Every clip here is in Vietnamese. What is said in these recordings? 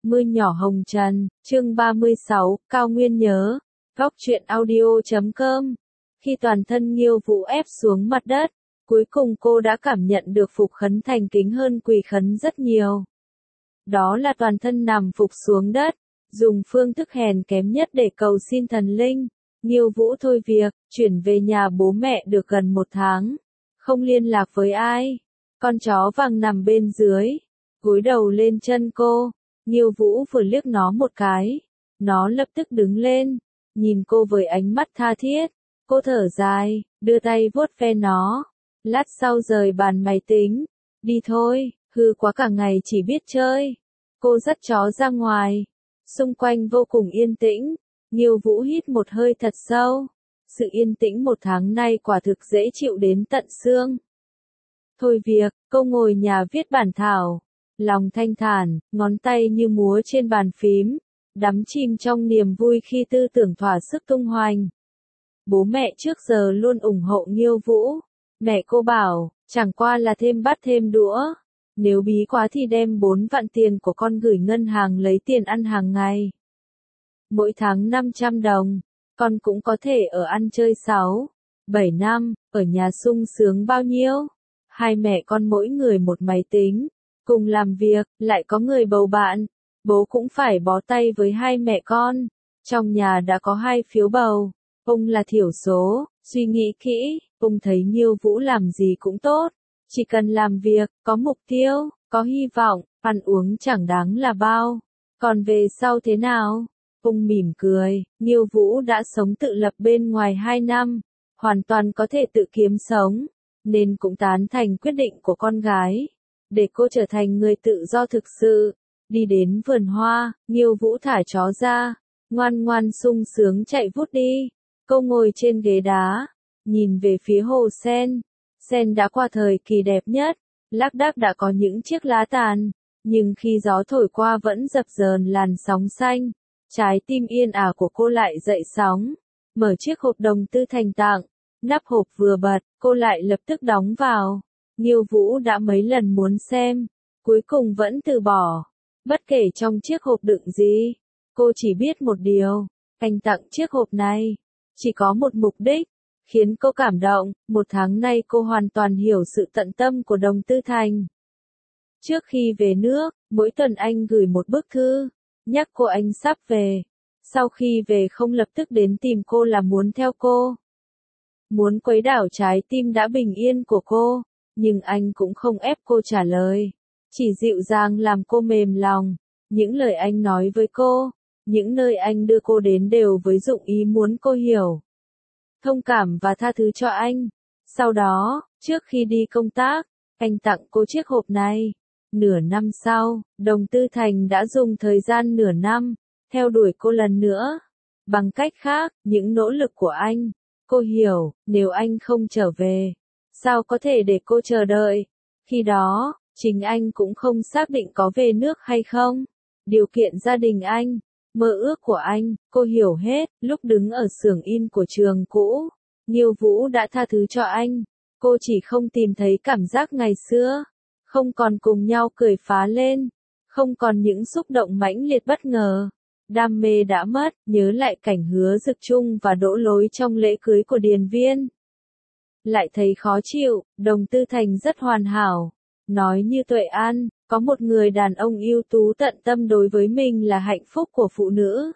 Mưa nhỏ hồng trần, chương 36, Cao Nguyên nhớ, góc truyện audio.com. Khi toàn thân Nghiêu Vũ ép xuống mặt đất, cuối cùng cô đã cảm nhận được Phục Khấn thành kính hơn Quỳ Khấn rất nhiều. Đó là toàn thân nằm phục xuống đất, dùng phương thức hèn kém nhất để cầu xin thần linh. Nghiêu Vũ thôi việc, chuyển về nhà bố mẹ được gần 1 tháng, không liên lạc với ai. Con chó vàng nằm bên dưới, gối đầu lên chân cô. Nghiêu Vũ vừa liếc nó một cái, nó lập tức đứng lên, nhìn cô với ánh mắt tha thiết. Cô thở dài, đưa tay vuốt ve nó. Lát sau rời bàn máy tính, đi thôi, hư quá cả ngày chỉ biết chơi. Cô dắt chó ra ngoài, xung quanh vô cùng yên tĩnh. Nghiêu Vũ hít một hơi thật sâu. Sự yên tĩnh 1 tháng nay quả thực dễ chịu đến tận xương. Thôi việc, cô ngồi nhà viết bản thảo. Lòng thanh thản, ngón tay như múa trên bàn phím, đắm chìm trong niềm vui khi tư tưởng thỏa sức tung hoành. Bố mẹ trước giờ luôn ủng hộ Nghiêu Vũ. Mẹ cô bảo, chẳng qua là thêm bát thêm đũa. Nếu bí quá thì đem 4 vạn tiền của con gửi ngân hàng lấy tiền ăn hàng ngày. Mỗi tháng 500 đồng, con cũng có thể ở ăn chơi 6, 7 năm, ở nhà sung sướng bao nhiêu. Hai mẹ con mỗi người một máy tính, cùng làm việc, lại có người bầu bạn. Bố cũng phải bó tay với hai mẹ con. Trong nhà đã có 2 phiếu bầu. Ông là thiểu số, suy nghĩ kỹ, ông thấy Nghiêu Vũ làm gì cũng tốt. Chỉ cần làm việc, có mục tiêu, có hy vọng, ăn uống chẳng đáng là bao. Còn về sau thế nào? Ông mỉm cười, Nghiêu Vũ đã sống tự lập bên ngoài 2 năm, hoàn toàn có thể tự kiếm sống, nên cũng tán thành quyết định của con gái. Để cô trở thành người tự do thực sự. Đi đến vườn hoa, Nghiêu Vũ thả chó ra, ngoan ngoan sung sướng chạy vút đi. Cô ngồi trên ghế đá, nhìn về phía hồ sen. Sen đã qua thời kỳ đẹp nhất, lác đác đã có những chiếc lá tàn, nhưng khi gió thổi qua vẫn dập dờn làn sóng xanh. Trái tim yên ả của cô lại dậy sóng. Mở chiếc hộp đồng tư thành tặng, nắp hộp vừa bật, cô lại lập tức đóng vào. Nghiêu Vũ đã mấy lần muốn xem, cuối cùng vẫn từ bỏ. Bất kể trong chiếc hộp đựng gì, cô chỉ biết một điều, anh tặng chiếc hộp này, chỉ có một mục đích, khiến cô cảm động. 1 tháng nay cô hoàn toàn hiểu sự tận tâm của Đồng Tư Thành. Trước khi về nước, mỗi tuần anh gửi một bức thư, nhắc cô anh sắp về. Sau khi về không lập tức đến tìm cô là muốn theo cô. Muốn quấy đảo trái tim đã bình yên của cô. Nhưng anh cũng không ép cô trả lời, chỉ dịu dàng làm cô mềm lòng. Những lời anh nói với cô, những nơi anh đưa cô đến đều với dụng ý muốn cô hiểu, thông cảm và tha thứ cho anh. Sau đó, trước khi đi công tác, anh tặng cô chiếc hộp này. Nửa năm sau, Đồng Tư Thành đã dùng thời gian nửa năm, theo đuổi cô lần nữa. Bằng cách khác, những nỗ lực của anh, cô hiểu, nếu anh không trở về, sao có thể để cô chờ đợi? Khi đó, chính anh cũng không xác định có về nước hay không. Điều kiện gia đình anh, mơ ước của anh, cô hiểu hết. Lúc đứng ở xưởng in của trường cũ, Nghiêu Vũ đã tha thứ cho anh. Cô chỉ không tìm thấy cảm giác ngày xưa, không còn cùng nhau cười phá lên, không còn những xúc động mãnh liệt bất ngờ. Đam mê đã mất, nhớ lại cảnh Hứa Dực Trung và Đỗ Lối trong lễ cưới của Điền Viên. Lại thấy khó chịu. Đồng Tư Thành rất hoàn hảo. Nói như Tuệ An, có một người đàn ông ưu tú tận tâm đối với mình là hạnh phúc của phụ nữ.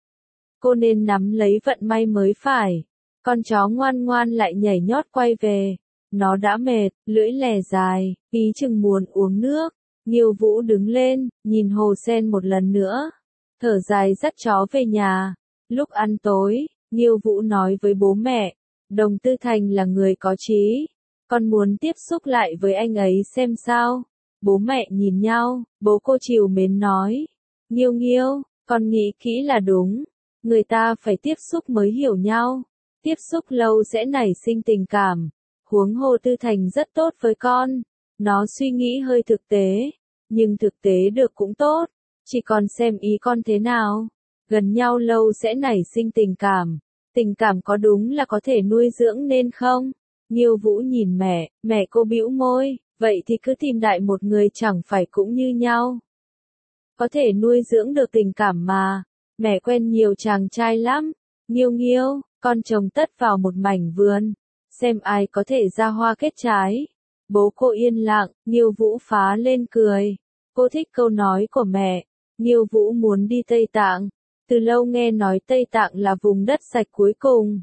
Cô nên nắm lấy vận may mới phải. Con chó ngoan ngoan lại nhảy nhót quay về. Nó đã mệt, lưỡi lè dài, ý chừng muốn uống nước. Nghiêu Vũ đứng lên, nhìn hồ sen một lần nữa. Thở dài dắt chó về nhà. Lúc ăn tối, Nghiêu Vũ nói với bố mẹ, Đồng Tư Thành là người có trí. Con muốn tiếp xúc lại với anh ấy xem sao. Bố mẹ nhìn nhau, bố cô trìu mến nói. Nghiêu Nghiêu, con nghĩ kỹ là đúng. Người ta phải tiếp xúc mới hiểu nhau. Tiếp xúc lâu sẽ nảy sinh tình cảm. Huống hồ Tư Thành rất tốt với con. Nó suy nghĩ hơi thực tế. Nhưng thực tế được cũng tốt. Chỉ còn xem ý con thế nào. Gần nhau lâu sẽ nảy sinh tình cảm. Tình cảm có đúng là có thể nuôi dưỡng nên không? Nghiêu Vũ nhìn mẹ cô bĩu môi, vậy thì cứ tìm đại một người chẳng phải cũng như nhau. có thể nuôi dưỡng được tình cảm mà. Mẹ quen nhiều chàng trai lắm. Nghiêu nghiêu, con trồng tất vào một mảnh vườn, xem ai có thể ra hoa kết trái. Bố cô yên lặng, Nghiêu Vũ phá lên cười. Cô thích câu nói của mẹ. Nghiêu Vũ muốn đi Tây Tạng. Từ lâu nghe nói Tây Tạng là vùng đất sạch cuối cùng.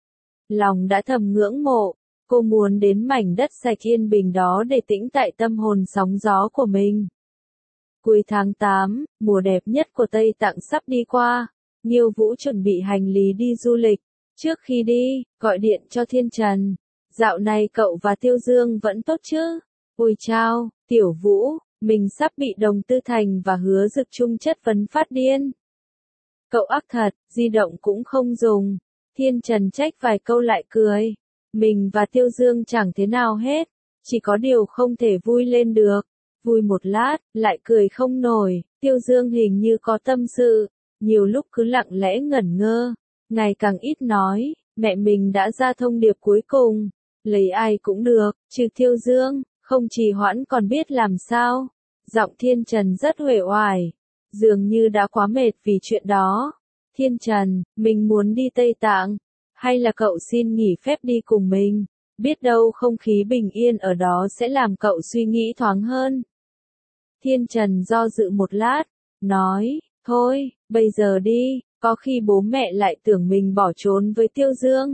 Lòng đã thầm ngưỡng mộ. Cô muốn đến mảnh đất sạch yên bình đó để tĩnh tại tâm hồn sóng gió của mình. Cuối tháng 8, mùa đẹp nhất của Tây Tạng sắp đi qua. Nghiêu Vũ chuẩn bị hành lý đi du lịch. Trước khi đi, gọi điện cho Thiên Trần. Dạo này cậu và Tiêu Dương vẫn tốt chứ? Ôi chao, Tiểu Vũ, mình sắp bị Đồng Tư Thành và Hứa Dực Trung chất vấn phát điên. Cậu ác thật, di động cũng không dùng. Thiên Trần trách vài câu lại cười. Mình và Tiêu Dương chẳng thế nào hết. Chỉ có điều không thể vui lên được. Vui một lát, lại cười không nổi. Tiêu Dương hình như có tâm sự. Nhiều lúc cứ lặng lẽ ngẩn ngơ. Ngày càng ít nói. Mẹ mình đã ra thông điệp cuối cùng. Lấy ai cũng được, trừ Tiêu Dương. Không trì hoãn còn biết làm sao. Giọng Thiên Trần rất uể oải. Dường như đã quá mệt vì chuyện đó. Thiên Trần, mình muốn đi Tây Tạng. Hay là cậu xin nghỉ phép đi cùng mình? Biết đâu không khí bình yên ở đó sẽ làm cậu suy nghĩ thoáng hơn. Thiên Trần do dự một lát, nói, thôi, bây giờ đi, có khi bố mẹ lại tưởng mình bỏ trốn với Tiêu Dương.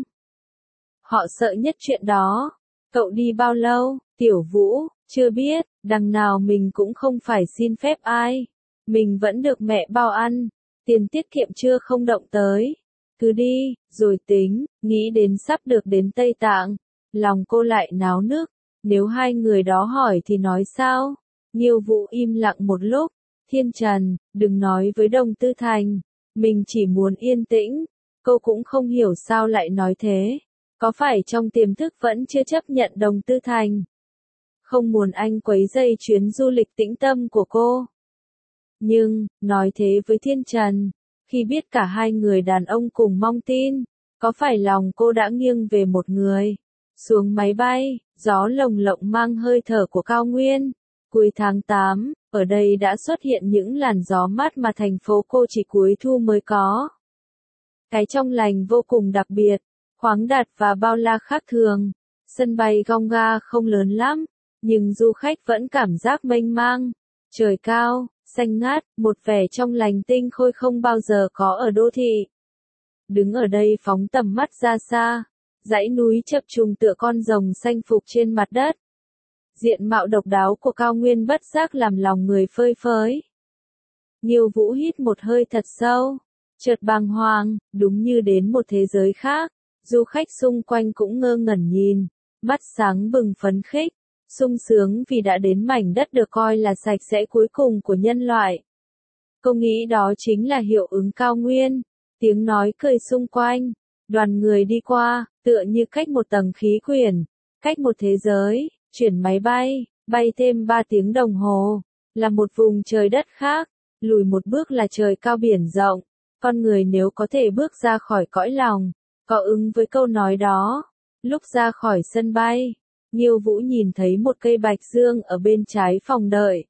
Họ sợ nhất chuyện đó. Cậu đi bao lâu, Tiểu Vũ? Chưa biết, đằng nào mình cũng không phải xin phép ai. Mình vẫn được mẹ bao ăn. Tiền tiết kiệm chưa không động tới. Cứ đi, rồi tính. Nghĩ đến sắp được đến Tây Tạng. Lòng cô lại náo nức. Nếu hai người đó hỏi thì nói sao? Nghiêu Vũ im lặng một lúc. Thiên Trần, đừng nói với Đồng Tư Thành. Mình chỉ muốn yên tĩnh. Cô cũng không hiểu sao lại nói thế. Có phải trong tiềm thức vẫn chưa chấp nhận Đồng Tư Thành? Không muốn anh quấy rầy chuyến du lịch tĩnh tâm của cô. Nhưng, nói thế với Thiên Trần, khi biết cả hai người đàn ông cùng mong tin, có phải lòng cô đã nghiêng về một người? Xuống máy bay, gió lồng lộng mang hơi thở của cao nguyên. Cuối tháng 8, ở đây đã xuất hiện những làn gió mát mà thành phố cô chỉ cuối thu mới có. Cái trong lành vô cùng đặc biệt, khoáng đạt và bao la khác thường. Sân bay Gonga không lớn lắm, nhưng du khách vẫn cảm giác mênh mang. Trời cao, xanh ngát, một vẻ trong lành tinh khôi không bao giờ có ở đô thị. Đứng ở đây phóng tầm mắt ra xa, dãy núi chập trùng tựa con rồng xanh phục trên mặt đất. Diện mạo độc đáo của cao nguyên bất giác làm lòng người phơi phới. Nghiêu Vũ hít một hơi thật sâu, chợt bàng hoàng, đúng như đến một thế giới khác. Du khách xung quanh cũng ngơ ngẩn nhìn, mắt sáng bừng phấn khích, sung sướng vì đã đến mảnh đất được coi là sạch sẽ cuối cùng của nhân loại. Cô nghĩ đó chính là hiệu ứng cao nguyên. Tiếng nói cười xung quanh, đoàn người đi qua, tựa như cách một tầng khí quyển, cách một thế giới, chuyển máy bay, bay thêm 3 tiếng đồng hồ, là một vùng trời đất khác, lùi một bước là trời cao biển rộng. Con người nếu có thể bước ra khỏi cõi lòng, có ứng với câu nói đó. Lúc ra khỏi sân bay, Nghiêu Vũ nhìn thấy một cây bạch dương ở bên trái phòng đợi.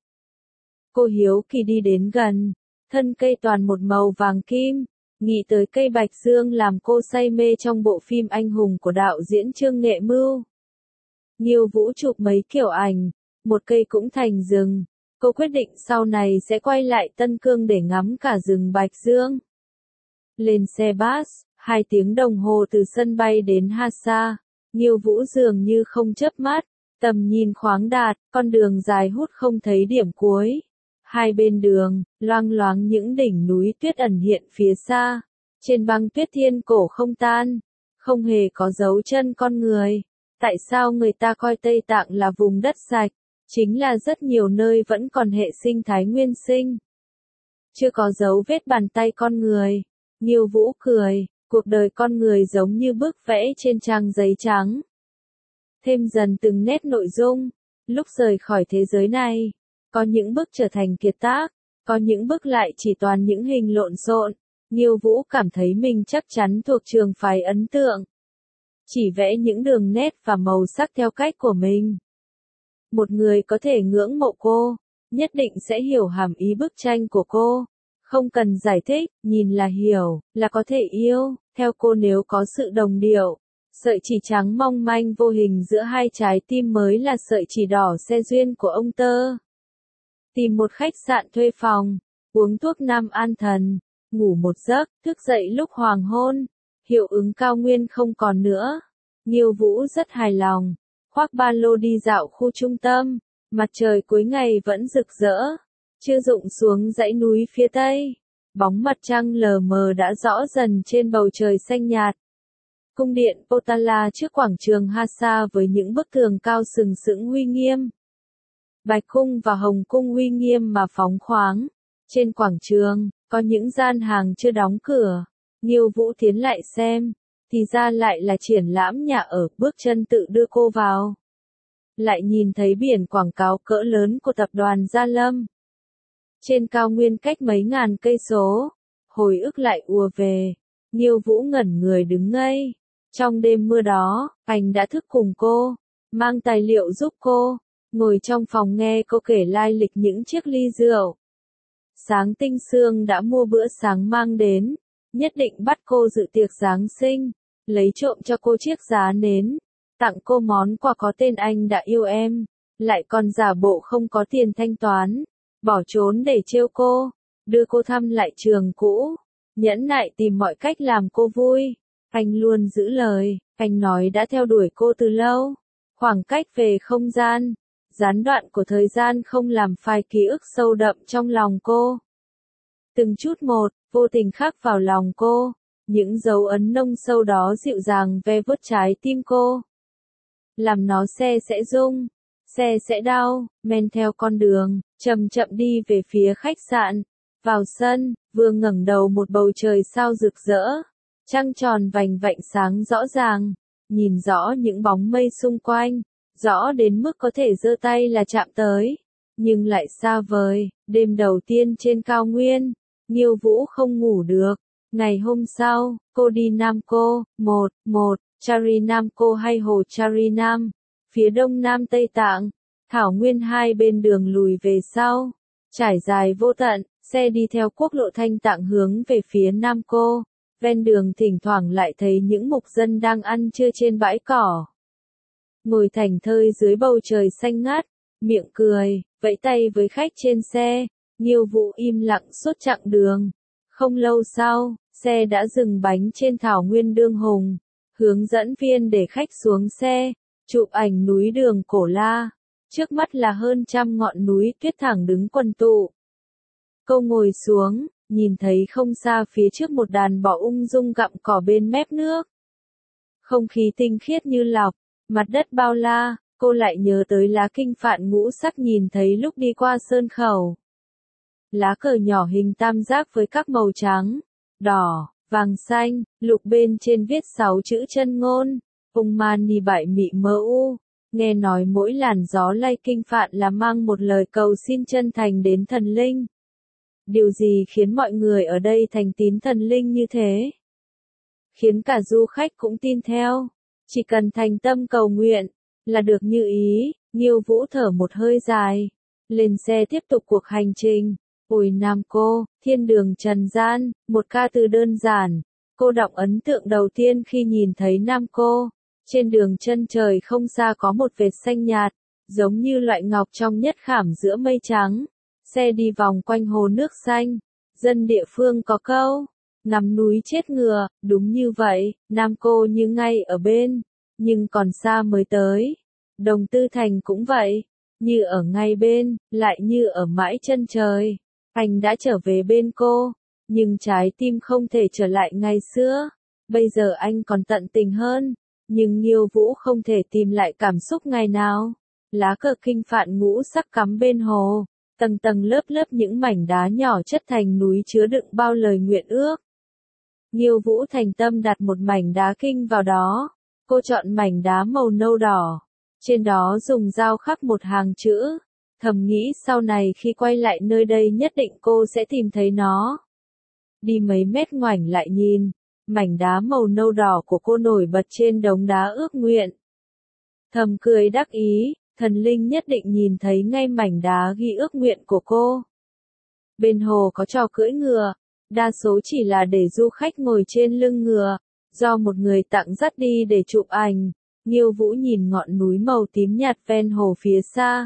Cô hiếu kỳ đi đến gần, thân cây toàn một màu vàng kim. Nghĩ tới cây bạch dương làm cô say mê trong bộ phim anh hùng của đạo diễn Trương Nghệ Mưu. Nghiêu Vũ chụp mấy kiểu ảnh, một cây cũng thành rừng. Cô quyết định sau này sẽ quay lại Tân Cương để ngắm cả rừng bạch dương. Lên xe bus, 2 tiếng đồng hồ từ sân bay đến Hassa. Nghiêu Vũ dường như không chớp mắt, tầm nhìn khoáng đạt, con đường dài hút không thấy điểm cuối. Hai bên đường, loang loáng những đỉnh núi tuyết ẩn hiện phía xa. Trên băng tuyết thiên cổ không tan, không hề có dấu chân con người. Tại sao người ta coi Tây Tạng là vùng đất sạch? Chính là rất nhiều nơi vẫn còn hệ sinh thái nguyên sinh. Chưa có dấu vết bàn tay con người. Nghiêu Vũ cười, cuộc đời con người giống như bức vẽ trên trang giấy trắng. Thêm dần từng nét nội dung, lúc rời khỏi thế giới này. Có những bức trở thành kiệt tác, có những bức lại chỉ toàn những hình lộn xộn. Nghiêu Vũ cảm thấy mình chắc chắn thuộc trường phái ấn tượng. Chỉ vẽ những đường nét và màu sắc theo cách của mình. Một người có thể ngưỡng mộ cô, nhất định sẽ hiểu hàm ý bức tranh của cô. Không cần giải thích, nhìn là hiểu, là có thể yêu. Theo cô nếu có sự đồng điệu, sợi chỉ trắng mong manh vô hình giữa hai trái tim mới là sợi chỉ đỏ xe duyên của ông tơ. Tìm một khách sạn thuê phòng, uống thuốc nam an thần, ngủ một giấc, thức dậy lúc hoàng hôn, hiệu ứng cao nguyên không còn nữa. Nghiêu Vũ rất hài lòng, khoác ba lô đi dạo khu trung tâm, mặt trời cuối ngày vẫn rực rỡ, chưa rụng xuống dãy núi phía tây. Bóng mặt trăng lờ mờ đã rõ dần trên bầu trời xanh nhạt. Cung điện Potala trước quảng trường Hasa với những bức tường cao sừng sững uy nghiêm. Bạch cung và hồng cung uy nghiêm mà phóng khoáng. Trên quảng trường, có những gian hàng chưa đóng cửa. Nghiêu Vũ tiến lại xem, thì ra lại là triển lãm nhà ở, bước chân tự đưa cô vào. Lại nhìn thấy biển quảng cáo cỡ lớn của tập đoàn Gia Lâm. Trên cao nguyên cách mấy ngàn cây số, hồi ức lại ùa về. Nghiêu Vũ ngẩn người đứng ngây. Trong đêm mưa đó, anh đã thức cùng cô, mang tài liệu giúp cô, ngồi trong phòng nghe cô kể lai lịch những chiếc ly rượu. Sáng tinh sương đã mua bữa sáng mang đến, nhất định bắt cô dự tiệc Giáng sinh, lấy trộm cho cô chiếc giá nến, tặng cô món quà có tên Anh Đã Yêu Em, lại còn giả bộ không có tiền thanh toán, bỏ trốn để trêu cô, đưa cô thăm lại trường cũ, nhẫn nại tìm mọi cách làm cô vui. Anh luôn giữ lời, anh nói đã theo đuổi cô từ lâu. Khoảng cách về không gian, gián đoạn của thời gian không làm phai ký ức sâu đậm trong lòng cô. Từng chút một, vô tình khắc vào lòng cô, những dấu ấn nông sâu đó dịu dàng ve vuốt trái tim cô. Làm nó xe sẽ rung, xe sẽ đau, men theo con đường, chậm chậm đi về phía khách sạn. Vào sân, vừa ngẩng đầu một bầu trời sao rực rỡ. Trăng tròn vành vạnh sáng rõ ràng, nhìn rõ những bóng mây xung quanh, rõ đến mức có thể giơ tay là chạm tới, nhưng lại xa vời. Đêm đầu tiên trên cao nguyên, Nghiêu Vũ không ngủ được. Ngày hôm sau, cô đi Nam Cô, Nam Cô hay hồ Charinam, phía đông nam Tây Tạng, thảo nguyên hai bên đường lùi về sau, trải dài vô tận, xe đi theo quốc lộ Thanh Tạng hướng về phía Nam Cô. Ven đường thỉnh thoảng lại thấy những mục dân đang ăn trưa trên bãi cỏ. Ngồi thảnh thơi dưới bầu trời xanh ngát, miệng cười, vẫy tay với khách trên xe. Nghiêu Vũ im lặng suốt chặng đường. Không lâu sau, xe đã dừng bánh trên thảo nguyên Đương Hùng. Hướng dẫn viên để khách xuống xe, chụp ảnh núi Đường Cổ La. Trước mắt là hơn trăm ngọn núi tuyết thẳng đứng quần tụ. Cô ngồi xuống, nhìn thấy không xa phía trước một đàn bò ung dung gặm cỏ bên mép nước. Không khí tinh khiết như lọc, mặt đất bao la, cô lại nhớ tới lá kinh phạn ngũ sắc nhìn thấy lúc đi qua sơn khẩu. Lá cờ nhỏ hình tam giác với các màu trắng, đỏ, vàng xanh, lục bên trên viết 6 chữ chân ngôn, Mani Bại Mị Mơ U. Nghe nói mỗi làn gió lay kinh phạn là mang một lời cầu xin chân thành đến thần linh. Điều gì khiến mọi người ở đây thành tín thần linh như thế? Khiến cả du khách cũng tin theo. Chỉ cần thành tâm cầu nguyện, là được như ý. Nghiêu Vũ thở một hơi dài. Lên xe tiếp tục cuộc hành trình. Ôi Nam Cô, thiên đường trần gian, một ca từ đơn giản. Cô đọc ấn tượng đầu tiên khi nhìn thấy Nam Cô. Trên đường chân trời không xa có một vệt xanh nhạt, giống như loại ngọc trong nhất khảm giữa mây trắng. Xe đi vòng quanh hồ nước xanh. Dân địa phương có câu, ngắm núi chết ngựa, đúng như vậy, Nam Cô như ngay ở bên, nhưng còn xa mới tới. Đồng Tư Thành cũng vậy, như ở ngay bên, lại như ở mãi chân trời. Anh đã trở về bên cô, nhưng trái tim không thể trở lại ngày xưa. Bây giờ anh còn tận tình hơn, nhưng Nghiêu Vũ không thể tìm lại cảm xúc ngày nào. Lá cờ kinh phạn ngũ sắc cắm bên hồ. Tầng tầng lớp lớp những mảnh đá nhỏ chất thành núi chứa đựng bao lời nguyện ước. Nghiêu Vũ thành tâm đặt một mảnh đá kinh vào đó. Cô chọn mảnh đá màu nâu đỏ. Trên đó dùng dao khắc một hàng chữ. Thầm nghĩ sau này khi quay lại nơi đây nhất định cô sẽ tìm thấy nó. Đi mấy mét ngoảnh lại nhìn. Mảnh đá màu nâu đỏ của cô nổi bật trên đống đá ước nguyện. Thầm cười đắc ý, thần linh nhất định nhìn thấy ngay mảnh đá ghi ước nguyện của cô. Bên hồ có trò cưỡi ngựa, đa số chỉ là để du khách ngồi trên lưng ngựa, do một người tặng dắt đi để chụp ảnh. Nghiêu Vũ nhìn ngọn núi màu tím nhạt ven hồ phía xa.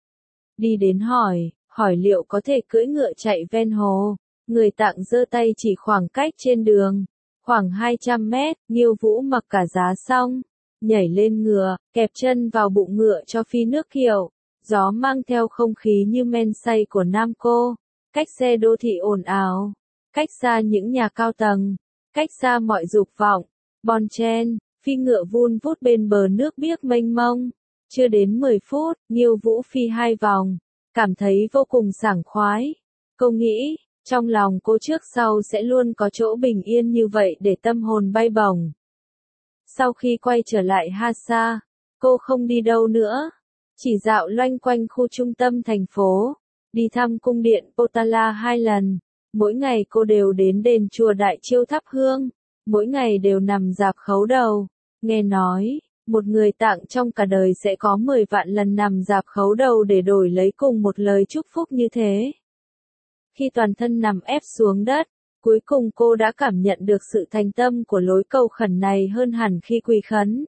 Đi đến hỏi liệu có thể cưỡi ngựa chạy ven hồ. Người tặng giơ tay chỉ khoảng cách trên đường, khoảng 200 mét. Nghiêu Vũ mặc cả giá xong, nhảy lên ngựa, kẹp chân vào bụng ngựa cho phi nước kiệu. Gió mang theo không khí như men say của Nam Cô, cách xe đô thị ồn ào, cách xa những nhà cao tầng, cách xa mọi dục vọng. Bon chen, phi ngựa vun vút bên bờ nước biếc mênh mông. Chưa đến 10 phút, Nghiêu Vũ phi 2 vòng, cảm thấy vô cùng sảng khoái. Cô nghĩ, trong lòng cô trước sau sẽ luôn có chỗ bình yên như vậy để tâm hồn bay bổng. Sau khi quay trở lại Hasa, cô không đi đâu nữa, chỉ dạo loanh quanh khu trung tâm thành phố, đi thăm cung điện Potala 2 lần. Mỗi ngày cô đều đến đền chùa Đại Chiêu thắp hương, mỗi ngày đều nằm rạp khấu đầu. Nghe nói, một người tặng trong cả đời sẽ có 10 vạn lần nằm rạp khấu đầu để đổi lấy cùng một lời chúc phúc như thế. Khi toàn thân nằm ép xuống đất, cuối cùng cô đã cảm nhận được sự thành tâm của lối cầu khẩn này hơn hẳn khi quỳ khấn.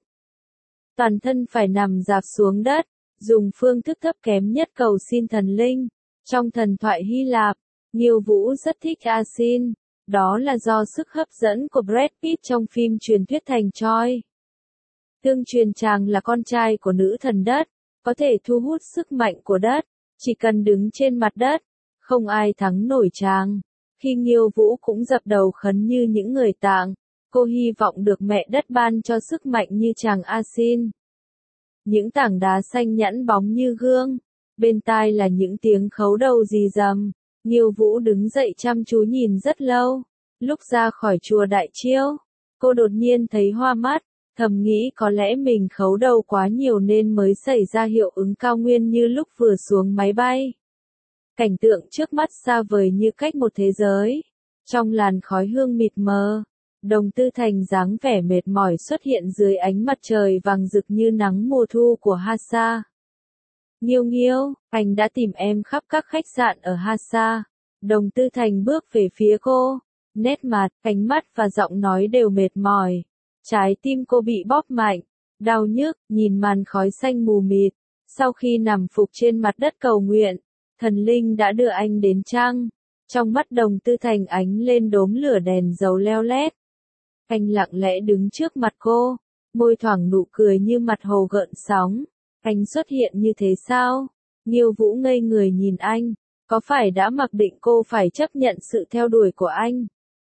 Toàn thân phải nằm rạp xuống đất, dùng phương thức thấp kém nhất cầu xin thần linh. Trong thần thoại Hy Lạp, Nghiêu Vũ rất thích Asin, đó là do sức hấp dẫn của Brad Pitt trong phim truyền thuyết thành Troy. Tương truyền chàng là con trai của nữ thần đất, có thể thu hút sức mạnh của đất, chỉ cần đứng trên mặt đất, không ai thắng nổi chàng. Khi Nghiêu Vũ cũng dập đầu khấn như những người tạng, cô hy vọng được mẹ đất ban cho sức mạnh như chàng Asin. Những tảng đá xanh nhẵn bóng như gương, bên tai là những tiếng khấu đầu rì rầm. Nghiêu Vũ đứng dậy chăm chú nhìn rất lâu. Lúc ra khỏi chùa Đại Chiêu, cô đột nhiên thấy hoa mắt, thầm nghĩ có lẽ mình khấu đầu quá nhiều nên mới xảy ra hiệu ứng cao nguyên như lúc vừa xuống máy bay. Cảnh tượng trước mắt xa vời như cách một thế giới. Trong làn khói hương mịt mờ, Đồng Tư Thành dáng vẻ mệt mỏi xuất hiện dưới ánh mặt trời vàng rực như nắng mùa thu của Hasa. Nghiêu Nghiêu, anh đã tìm em khắp các khách sạn ở Hasa. Đồng Tư Thành bước về phía cô, nét mặt, ánh mắt và giọng nói đều mệt mỏi. Trái tim cô bị bóp mạnh, đau nhức, nhìn màn khói xanh mù mịt. Sau khi nằm phục trên mặt đất cầu nguyện, thần linh đã đưa anh đến trăng. Trong mắt Đồng Tư Thành ánh lên đốm lửa đèn dầu leo lét. Anh lặng lẽ đứng trước mặt cô, môi thoảng nụ cười như mặt hồ gợn sóng. Anh xuất hiện như thế sao? Nghiêu Vũ ngây người nhìn anh, có phải đã mặc định cô phải chấp nhận sự theo đuổi của anh?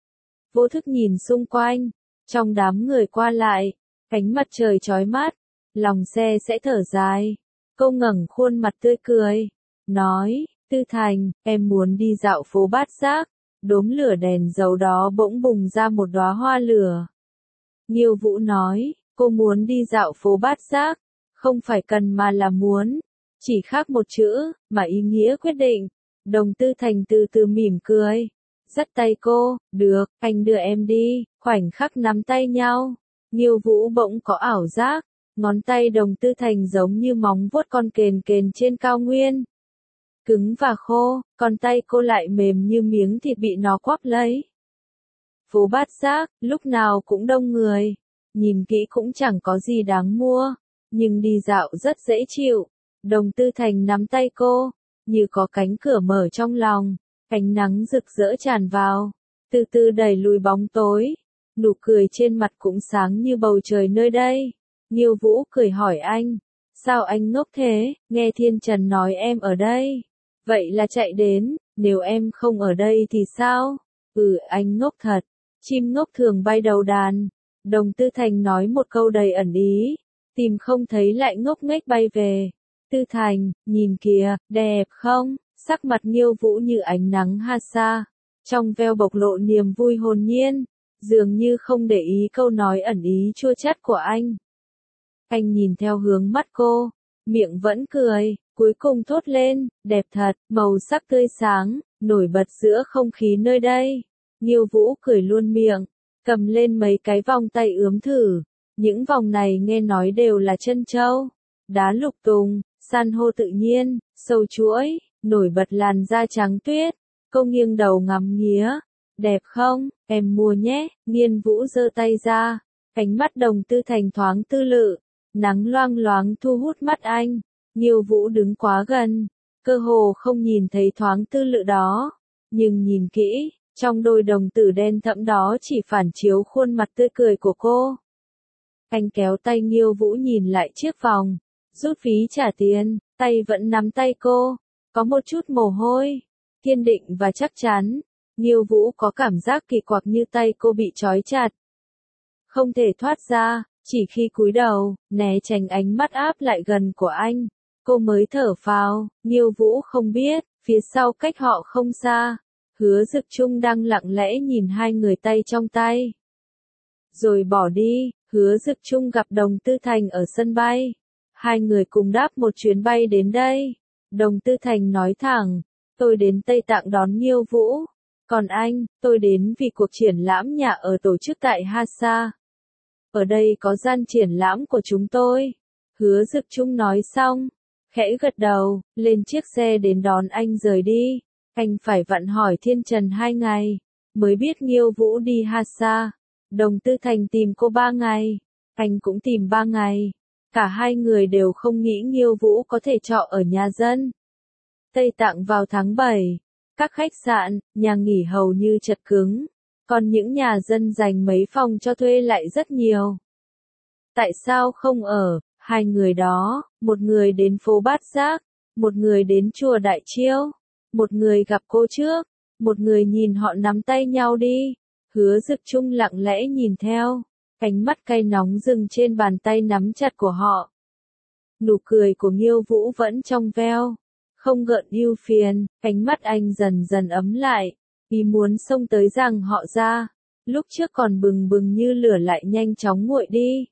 Vô thức nhìn xung quanh, trong đám người qua lại, ánh mặt trời chói mắt, lòng xe sẽ thở dài. Cô ngẩng khuôn mặt tươi cười, nói, Tư Thành, em muốn đi dạo phố Bát Giác. Đốm lửa đèn dầu đó bỗng bùng ra một đóa hoa lửa. Nghiêu Vũ nói, cô muốn đi dạo phố Bát Giác, không phải cần mà là muốn, chỉ khác một chữ, mà ý nghĩa quyết định. Đồng Tư Thành từ từ mỉm cười, dắt tay cô, được, anh đưa em đi. Khoảnh khắc nắm tay nhau, Nghiêu Vũ bỗng có ảo giác, ngón tay Đồng Tư Thành giống như móng vuốt con kền kền trên cao nguyên. Cứng và khô, còn tay cô lại mềm như miếng thịt bị nó quắp lấy. Phố Bát Giác, lúc nào cũng đông người, nhìn kỹ cũng chẳng có gì đáng mua, nhưng đi dạo rất dễ chịu. Đồng Tư Thành nắm tay cô, như có cánh cửa mở trong lòng, ánh nắng rực rỡ tràn vào, từ từ đẩy lùi bóng tối, nụ cười trên mặt cũng sáng như bầu trời nơi đây. Nghiêu Vũ cười hỏi anh, sao anh ngốc thế, nghe Thiên Trần nói em ở đây. Vậy là chạy đến, nếu em không ở đây thì sao? Anh ngốc thật, chim ngốc thường bay đầu đàn. Đồng Tư Thành nói một câu đầy ẩn ý, tìm không thấy lại ngốc nghếch bay về. Tư Thành, nhìn kìa, đẹp không? Sắc mặt Nghiêu Vũ như ánh nắng Hasa, trong veo bộc lộ niềm vui hồn nhiên, dường như không để ý câu nói ẩn ý chua chát của anh. Anh nhìn theo hướng mắt cô, miệng vẫn cười, cuối cùng thốt lên, đẹp thật, màu sắc tươi sáng, nổi bật giữa không khí nơi đây. Nghiêu Vũ cười luôn miệng, cầm lên mấy cái vòng tay ướm thử. Những vòng này nghe nói đều là trân châu, đá lục tùng, san hô tự nhiên, sâu chuỗi, nổi bật làn da trắng tuyết. Cô nghiêng đầu ngắm nghía. Đẹp không, em mua nhé. Nghiên Vũ giơ tay ra. Ánh mắt Đồng Tư Thành thoáng tư lự. Nắng loang loáng thu hút mắt anh. Nghiêu Vũ đứng quá gần. Cơ hồ không nhìn thấy thoáng tư lự đó. Nhưng nhìn kỹ, trong đôi đồng tử đen thẫm đó chỉ phản chiếu khuôn mặt tươi cười của cô. Anh kéo tay Nghiêu Vũ nhìn lại chiếc vòng. Rút ví trả tiền, tay vẫn nắm tay cô. Có một chút mồ hôi. Kiên định và chắc chắn. Nghiêu Vũ có cảm giác kỳ quặc như tay cô bị trói chặt. Không thể thoát ra, chỉ khi cúi đầu, né tránh ánh mắt áp lại gần của anh. Cô mới thở phào. Nghiêu Vũ không biết, phía sau cách họ không xa. Hứa Dực Trung đang lặng lẽ nhìn hai người tay trong tay. Rồi bỏ đi. Hứa Dực Trung gặp Đồng Tư Thành ở sân bay. Hai người cùng đáp một chuyến bay đến đây. Đồng Tư Thành nói thẳng, tôi đến Tây Tạng đón Nghiêu Vũ. Còn anh, tôi đến vì cuộc triển lãm nhà ở tổ chức tại Hassa. Ở đây có gian triển lãm của chúng tôi. Hứa Dực Trung nói xong, khẽ gật đầu, lên chiếc xe đến đón anh rời đi. Anh phải vặn hỏi Thiên Trần 2 ngày, mới biết Nghiêu Vũ đi Hassa. Đồng Tư Thành tìm cô 3 ngày, anh cũng tìm 3 ngày. Cả hai người đều không nghĩ Nghiêu Vũ có thể trọ ở nhà dân. Tây Tạng vào tháng 7, các khách sạn, nhà nghỉ hầu như chật cứng, còn những nhà dân dành mấy phòng cho thuê lại rất nhiều. Tại sao không ở? Hai người đó, một người đến phố Bát Giác, một người đến chùa Đại Chiêu, một người gặp cô trước, một người nhìn họ nắm tay nhau đi. Hứa Dực Trung lặng lẽ nhìn theo, ánh mắt cay nóng dừng trên bàn tay nắm chặt của họ. Nụ cười của Nghiêu Vũ vẫn trong veo, không gợn ưu phiền, ánh mắt anh dần dần ấm lại, ý muốn xông tới giằng họ ra, lúc trước còn bừng bừng như lửa lại nhanh chóng nguội đi.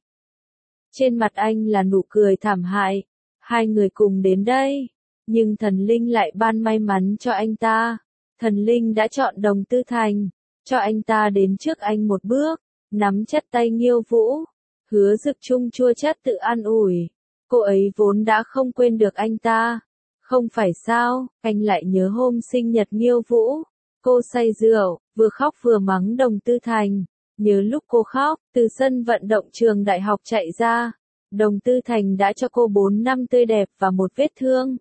Trên mặt anh là nụ cười thảm hại, hai người cùng đến đây, nhưng thần linh lại ban may mắn cho anh ta. Thần linh đã chọn Đồng Tư Thành, cho anh ta đến trước anh một bước, nắm chặt tay Nghiêu Vũ. Hứa Dực Trung chua chát tự an ủi, cô ấy vốn đã không quên được anh ta. Không phải sao, anh lại nhớ hôm sinh nhật Nghiêu Vũ. Cô say rượu, vừa khóc vừa mắng Đồng Tư Thành. Nhớ lúc cô khóc, từ sân vận động trường đại học chạy ra. Đồng Tư Thành đã cho cô 4 năm tươi đẹp và một vết thương.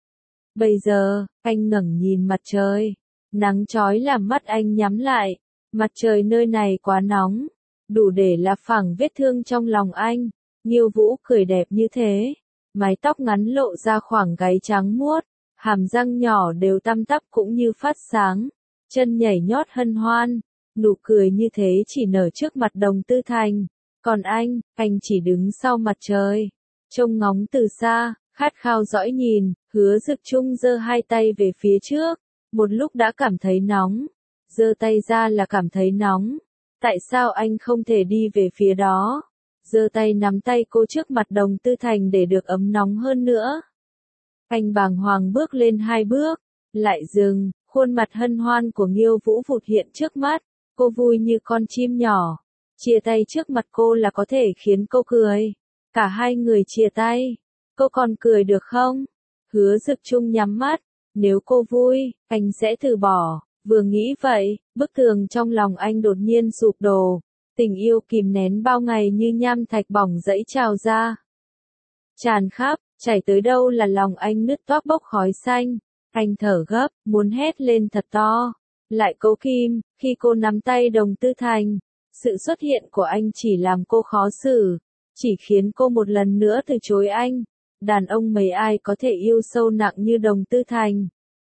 Bây giờ, anh ngẩng nhìn mặt trời. Nắng chói làm mắt anh nhắm lại. Mặt trời nơi này quá nóng, đủ để là phẳng vết thương trong lòng anh. Nghiêu Vũ cười đẹp như thế. Mái tóc ngắn lộ ra khoảng gáy trắng muốt, hàm răng nhỏ đều tăm tắp cũng như phát sáng, chân nhảy nhót hân hoan, nụ cười như thế chỉ nở trước mặt Đồng Tư Thành, còn anh chỉ đứng sau mặt trời, trông ngóng từ xa, khát khao dõi nhìn. Hứa Dực Trung giơ hai tay về phía trước, một lúc đã cảm thấy nóng, giơ tay ra là cảm thấy nóng, tại sao anh không thể đi về phía đó? Giơ tay nắm tay cô trước mặt Đồng Tư Thành để được ấm nóng hơn nữa. Anh bàng hoàng bước lên 2 bước, lại dừng, khuôn mặt hân hoan của Nghiêu Vũ vụt hiện trước mắt, cô vui như con chim nhỏ. Chia tay trước mặt cô là có thể khiến cô cười. Cả hai người chia tay, cô còn cười được không? Hứa Dực Trung nhắm mắt, nếu cô vui, anh sẽ từ bỏ. Vừa nghĩ vậy, bức tường trong lòng anh đột nhiên sụp đổ. Tình yêu kìm nén bao ngày như nham thạch bỏng rẫy trào ra. Tràn khắp, chảy tới đâu là lòng anh nứt toác bốc khói xanh. Anh thở gấp, muốn hét lên thật to. Lại cố kìm, khi cô nắm tay Đồng Tư Thành. Sự xuất hiện của anh chỉ làm cô khó xử. Chỉ khiến cô một lần nữa từ chối anh. Đàn ông mấy ai có thể yêu sâu nặng như Đồng Tư Thành.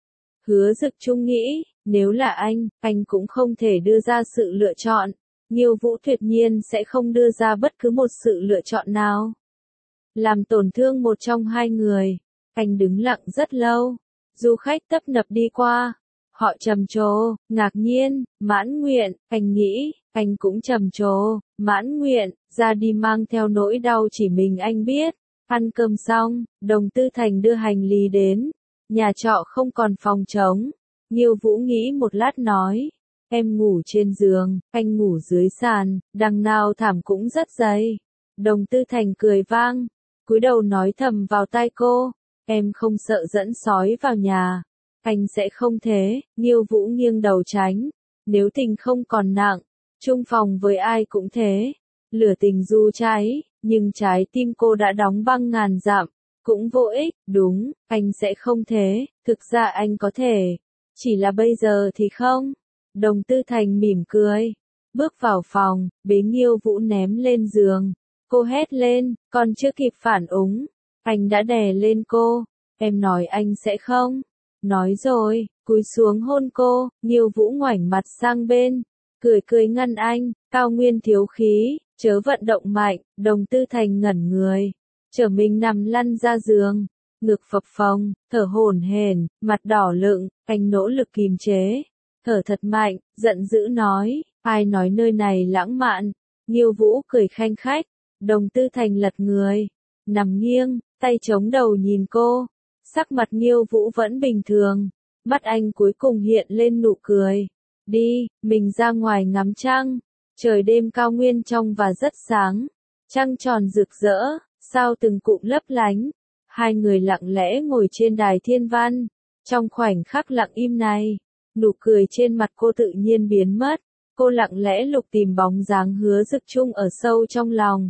Hứa Dực Trung nghĩ, nếu là anh cũng không thể đưa ra sự lựa chọn. Nghiêu Vũ tuyệt nhiên sẽ không đưa ra bất cứ một sự lựa chọn nào. Làm tổn thương một trong hai người. Anh đứng lặng rất lâu. Du khách tấp nập đi qua. Họ trầm trồ, ngạc nhiên, mãn nguyện. Anh nghĩ, anh cũng trầm trồ, mãn nguyện. Ra đi mang theo nỗi đau chỉ mình anh biết. Ăn cơm xong, Đồng Tư Thành đưa hành lý đến. Nhà trọ không còn phòng trống. Nghiêu Vũ nghĩ một lát nói. Em ngủ trên giường, anh ngủ dưới sàn, đằng nào thảm cũng rất dày. Đồng Tư Thành cười vang, cúi đầu nói thầm vào tai cô. em không sợ dẫn sói vào nhà. Anh sẽ không thế, Nghiêu Vũ nghiêng đầu tránh. Nếu tình không còn nặng, chung phòng với ai cũng thế. Lửa tình du cháy, nhưng trái tim cô đã đóng băng ngàn dặm. Cũng vô ích, đúng, anh sẽ không thế, thực ra anh có thể. Chỉ là bây giờ thì không. Đồng Tư Thành mỉm cười. Bước vào phòng, bế Nghiêu Vũ ném lên giường. Cô hét lên, còn chưa kịp phản ứng. Anh đã đè lên cô. Em nói anh sẽ không. Nói rồi, cúi xuống hôn cô. Nghiêu Vũ ngoảnh mặt sang bên. Cười cười ngăn anh, Cao Nguyên thiếu khí, chớ vận động mạnh. Đồng Tư Thành ngẩn người. Trở mình nằm lăn ra giường. Ngực phập phồng, thở hổn hển, mặt đỏ lựng. Anh nỗ lực kìm chế. Thở thật mạnh, giận dữ nói, ai nói nơi này lãng mạn. Nghiêu Vũ cười khanh khách. Đồng Tư Thành lật người, nằm nghiêng, tay chống đầu nhìn cô. Sắc mặt Nghiêu Vũ vẫn bình thường. Mắt anh cuối cùng hiện lên nụ cười. Đi, mình ra ngoài ngắm trăng. Trời đêm cao nguyên trong và rất sáng. Trăng tròn rực rỡ, sao từng cụm lấp lánh. Hai người lặng lẽ ngồi trên đài thiên văn. Trong khoảnh khắc lặng im này, nụ cười trên mặt cô tự nhiên biến mất. Cô lặng lẽ lục tìm bóng dáng Hứa Dực Trung ở sâu trong lòng.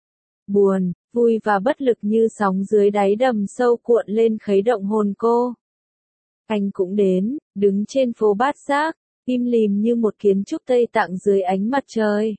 Buồn, vui và bất lực như sóng dưới đáy đầm sâu cuộn lên khuấy động hồn cô. Anh cũng đến, đứng trên phố Bát Giác, im lìm như một kiến trúc Tây Tạng dưới ánh mặt trời.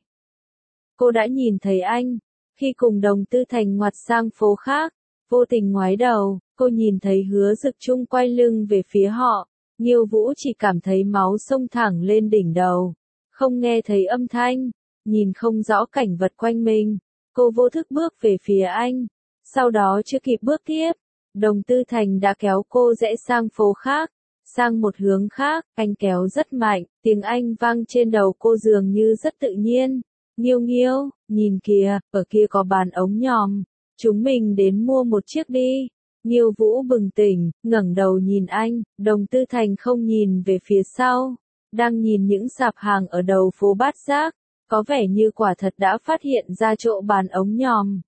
Cô đã nhìn thấy anh, khi cùng Đồng Tư Thành ngoặt sang phố khác, vô tình ngoái đầu, cô nhìn thấy Hứa Dực Trung quay lưng về phía họ. Nghiêu Vũ chỉ cảm thấy máu xông thẳng lên đỉnh đầu, không nghe thấy âm thanh, nhìn không rõ cảnh vật quanh mình. Cô vô thức bước về phía anh, sau đó chưa kịp bước tiếp, Đồng Tư Thành đã kéo cô rẽ sang phố khác, sang một hướng khác. Anh kéo rất mạnh, tiếng Anh vang trên đầu cô dường như rất tự nhiên. Nghiêu Nghiêu, nhìn kìa, ở kia có bàn ống nhòm, chúng mình đến mua một chiếc đi. Nghiêu Vũ bừng tỉnh, ngẩng đầu nhìn anh. Đồng Tư Thành không nhìn về phía sau, đang nhìn những sạp hàng ở đầu phố Bát Giác, có vẻ như quả thật đã phát hiện ra chỗ bàn ống nhòm.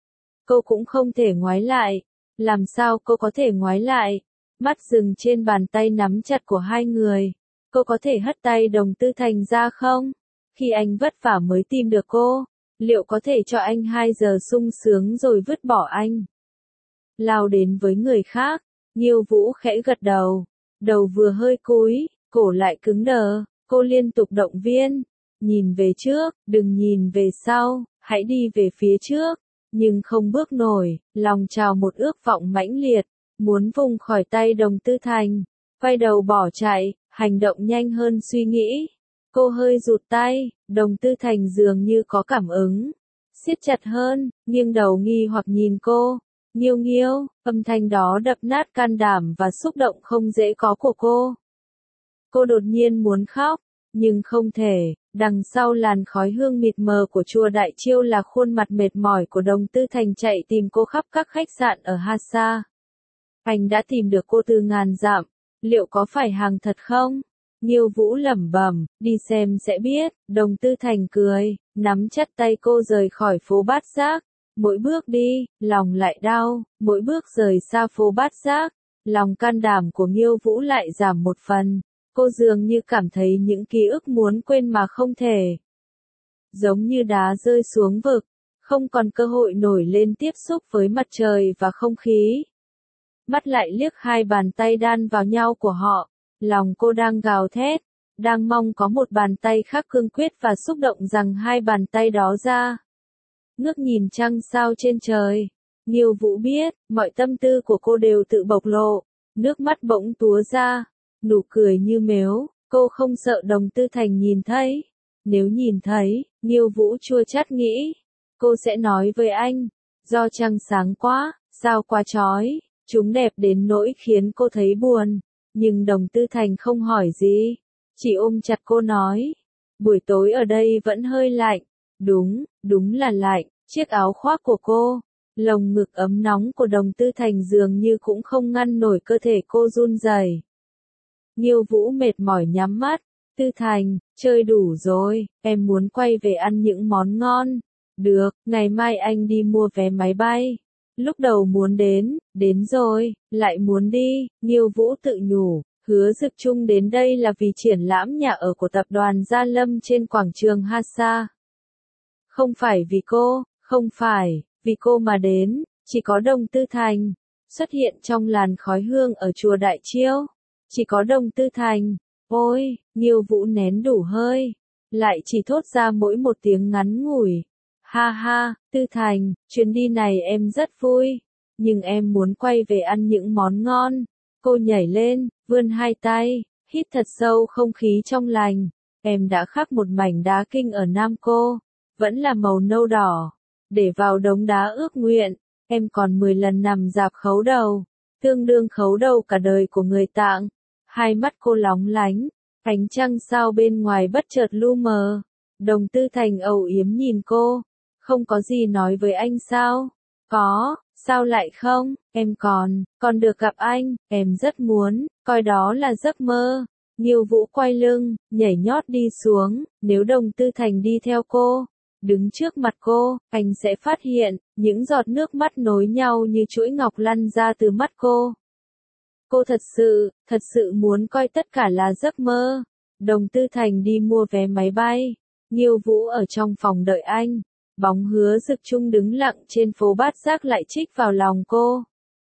Cô cũng không thể ngoái lại. Làm sao cô có thể ngoái lại? Mắt dừng trên bàn tay nắm chặt của hai người. Cô có thể hất tay Đồng Tư Thành ra không? Khi anh vất vả mới tìm được cô, liệu có thể cho anh 2 giờ sung sướng rồi vứt bỏ anh? Lao đến với người khác. Nghiêu Vũ khẽ gật đầu. Đầu vừa hơi cúi, cổ lại cứng đờ. Cô liên tục động viên. Nhìn về trước, đừng nhìn về sau, hãy đi về phía trước. Nhưng không bước nổi, lòng trào một ước vọng mãnh liệt, muốn vùng khỏi tay Đồng Tư Thành, quay đầu bỏ chạy, hành động nhanh hơn suy nghĩ. Cô hơi rụt tay, Đồng Tư Thành dường như có cảm ứng, siết chặt hơn, nghiêng đầu nghi hoặc nhìn cô. Nghiêu Nghiêu, âm thanh đó đập nát can đảm và xúc động không dễ có của cô. Cô đột nhiên muốn khóc, nhưng không thể. Đằng sau làn khói hương mịt mờ của chùa Đại Chiêu là khuôn mặt mệt mỏi của Đồng Tư Thành chạy tìm cô khắp các khách sạn ở Hasa. Anh đã tìm được cô từ ngàn dặm, liệu có phải hàng thật không? Nghiêu Vũ lẩm bẩm, đi xem sẽ biết. Đồng Tư Thành cười, nắm chặt tay cô rời khỏi phố Bát Giác. Mỗi bước đi, lòng lại đau, mỗi bước rời xa phố Bát Giác, lòng can đảm của Nghiêu Vũ lại giảm một phần. Cô dường như cảm thấy những ký ức muốn quên mà không thể. Giống như đá rơi xuống vực, không còn cơ hội nổi lên tiếp xúc với mặt trời và không khí. Mắt lại liếc hai bàn tay đan vào nhau của họ, lòng cô đang gào thét, đang mong có một bàn tay khác cương quyết và xúc động rằng hai bàn tay đó ra. Ngước nhìn trăng sao trên trời, Nghiêu Vũ biết, mọi tâm tư của cô đều tự bộc lộ, nước mắt bỗng túa ra. Nụ cười như mếu, cô không sợ Đồng Tư Thành nhìn thấy. Nếu nhìn thấy, Nghiêu Vũ chua chát nghĩ, cô sẽ nói với anh, do trăng sáng quá, sao quá chói, chúng đẹp đến nỗi khiến cô thấy buồn. Nhưng Đồng Tư Thành không hỏi gì, chỉ ôm chặt cô nói, buổi tối ở đây vẫn hơi lạnh. Đúng, đúng là lạnh. Chiếc áo khoác của cô, lồng ngực ấm nóng của Đồng Tư Thành dường như cũng không ngăn nổi cơ thể cô run rẩy. Nghiêu Vũ mệt mỏi nhắm mắt. Tư Thành, chơi đủ rồi, em muốn quay về ăn những món ngon. Được, ngày mai anh đi mua vé máy bay. Lúc đầu muốn đến rồi, lại muốn đi, Nghiêu Vũ tự nhủ, Hứa Dực Trung đến đây là vì triển lãm nhà ở của tập đoàn Gia Lâm trên quảng trường Hasa. Không phải vì cô, không phải, vì cô mà đến, chỉ có Đồng Tư Thành, xuất hiện trong làn khói hương ở chùa Đại Chiêu. Chỉ có Đồng Tư Thành, ôi, Nghiêu Vũ nén đủ hơi, lại chỉ thốt ra mỗi một tiếng ngắn ngủi. Ha ha, Tư Thành, chuyến đi này em rất vui, nhưng em muốn quay về ăn những món ngon. Cô nhảy lên, vươn hai tay, hít thật sâu không khí trong lành. Em đã khắc một mảnh đá kinh ở Nam Cô, vẫn là màu nâu đỏ, để vào đống đá ước nguyện. Em còn 10 lần nằm dạp khấu đầu, tương đương khấu đầu cả đời của người Tạng. Hai mắt cô lóng lánh, ánh trăng sao bên ngoài bất chợt lu mờ. Đồng Tư Thành âu yếm nhìn cô, không có gì nói với anh sao? Có, sao lại không, em còn được gặp anh, em rất muốn, coi đó là giấc mơ. Nghiêu Vũ quay lưng, nhảy nhót đi xuống, nếu Đồng Tư Thành đi theo cô, đứng trước mặt cô, anh sẽ phát hiện, những giọt nước mắt nối nhau như chuỗi ngọc lăn ra từ mắt cô. Cô thật sự muốn coi tất cả là giấc mơ. Đồng Tư Thành đi mua vé máy bay, Nghiêu Vũ ở trong phòng đợi anh. Bóng Hứa Dực Trung đứng lặng trên phố Bát Giác lại trích vào lòng cô.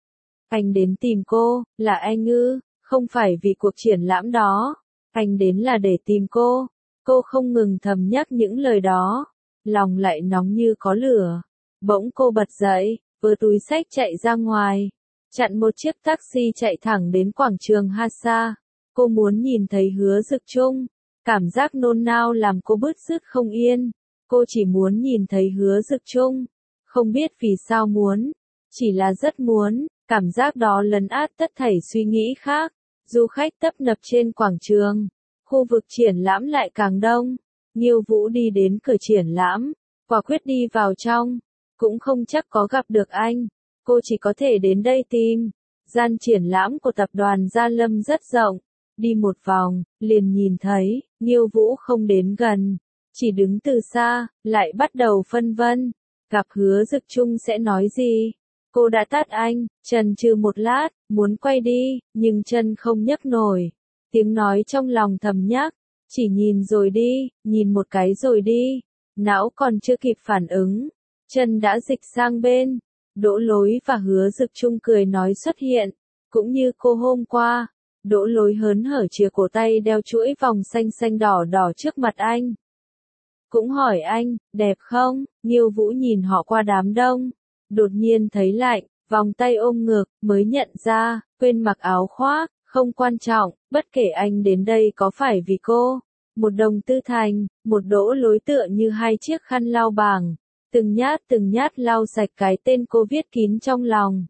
Anh đến tìm cô, là anh ư, không phải vì cuộc triển lãm đó. Anh đến là để tìm cô. Cô không ngừng thầm nhắc những lời đó. Lòng lại nóng như có lửa. Bỗng cô bật dậy, vơ túi xách chạy ra ngoài. Chặn một chiếc taxi chạy thẳng đến quảng trường Hasa. Cô muốn nhìn thấy Hứa Dực Trung. Cảm giác nôn nao làm cô bứt rứt không yên. Cô chỉ muốn nhìn thấy Hứa Dực Trung. Không biết vì sao muốn. Chỉ là rất muốn. Cảm giác đó lấn át tất thảy suy nghĩ khác. Du khách tấp nập trên quảng trường. Khu vực triển lãm lại càng đông. Nghiêu Vũ đi đến cửa triển lãm. Quả quyết đi vào trong. Cũng không chắc có gặp được anh. Cô chỉ có thể đến đây tìm. Gian triển lãm của tập đoàn Gia Lâm rất rộng. Đi một vòng, liền nhìn thấy, Nghiêu Vũ không đến gần. Chỉ đứng từ xa, lại bắt đầu phân vân. Gặp Hứa Dực Trung sẽ nói gì? Cô đã tát anh, chần chừ một lát, muốn quay đi, nhưng chân không nhấc nổi. Tiếng nói trong lòng thầm nhắc, chỉ nhìn rồi đi, nhìn một cái rồi đi. Não còn chưa kịp phản ứng, chân đã dịch sang bên. Đỗ Lối và Hứa Dực Trung cười nói xuất hiện, cũng như cô hôm qua. Đỗ Lối hớn hở chìa cổ tay đeo chuỗi vòng xanh xanh đỏ đỏ trước mặt anh. Cũng hỏi anh, đẹp không? Nghiêu Vũ nhìn họ qua đám đông. Đột nhiên thấy lạnh, vòng tay ôm ngực, mới nhận ra, quên mặc áo khoác, không quan trọng, bất kể anh đến đây có phải vì cô. Một Đồng Tư Thành, một Đỗ Lối tựa như hai chiếc khăn lau bảng. Từng nhát lau sạch cái tên cô viết kín trong lòng.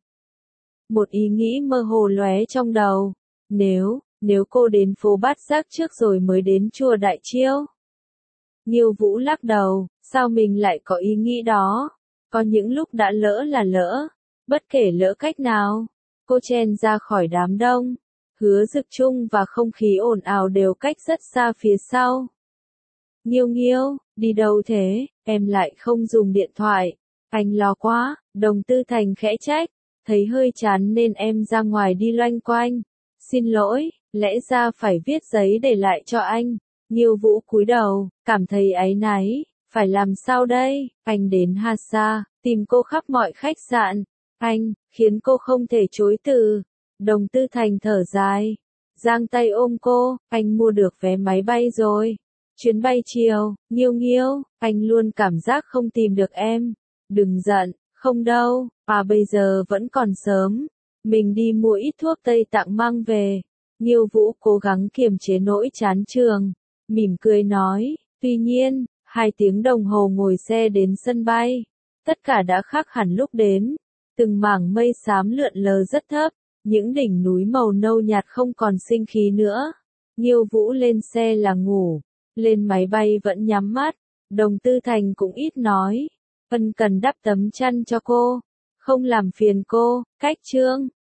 Một ý nghĩ mơ hồ lóe trong đầu. Nếu cô đến phố Bát Giác trước rồi mới đến chùa Đại Chiêu. Nghiêu Vũ lắc đầu, sao mình lại có ý nghĩ đó? Có những lúc đã lỡ là lỡ. Bất kể lỡ cách nào. Cô chen ra khỏi đám đông. Hứa Dực Trung và không khí ồn ào đều cách rất xa phía sau. Nghiêu, đi đâu thế? Em lại không dùng điện thoại. Anh lo quá, Đồng Tư Thành khẽ trách. Thấy hơi chán nên em ra ngoài đi loanh quanh. Xin lỗi, lẽ ra phải viết giấy để lại cho anh. Nghiêu Vũ cúi đầu, cảm thấy áy náy. Phải làm sao đây? Anh đến Hasa, tìm cô khắp mọi khách sạn. Anh, khiến cô không thể chối từ. Đồng Tư Thành thở dài. Giang tay ôm cô, anh mua được vé máy bay rồi. Chuyến bay chiều, Nghiêu, anh luôn cảm giác không tìm được em. Đừng giận, không đâu, bây giờ vẫn còn sớm. Mình đi mua ít thuốc Tây Tạng mang về. Nghiêu Vũ cố gắng kiềm chế nỗi chán trường. Mỉm cười nói, tuy nhiên, 2 tiếng đồng hồ ngồi xe đến sân bay. Tất cả đã khác hẳn lúc đến. Từng mảng mây xám lượn lờ rất thấp. Những đỉnh núi màu nâu nhạt không còn sinh khí nữa. Nghiêu Vũ lên xe là ngủ. Lên máy bay vẫn nhắm mắt. Đồng Tư Thành cũng ít nói. Ân cần đắp tấm chăn cho cô. Không làm phiền cô, cách trương.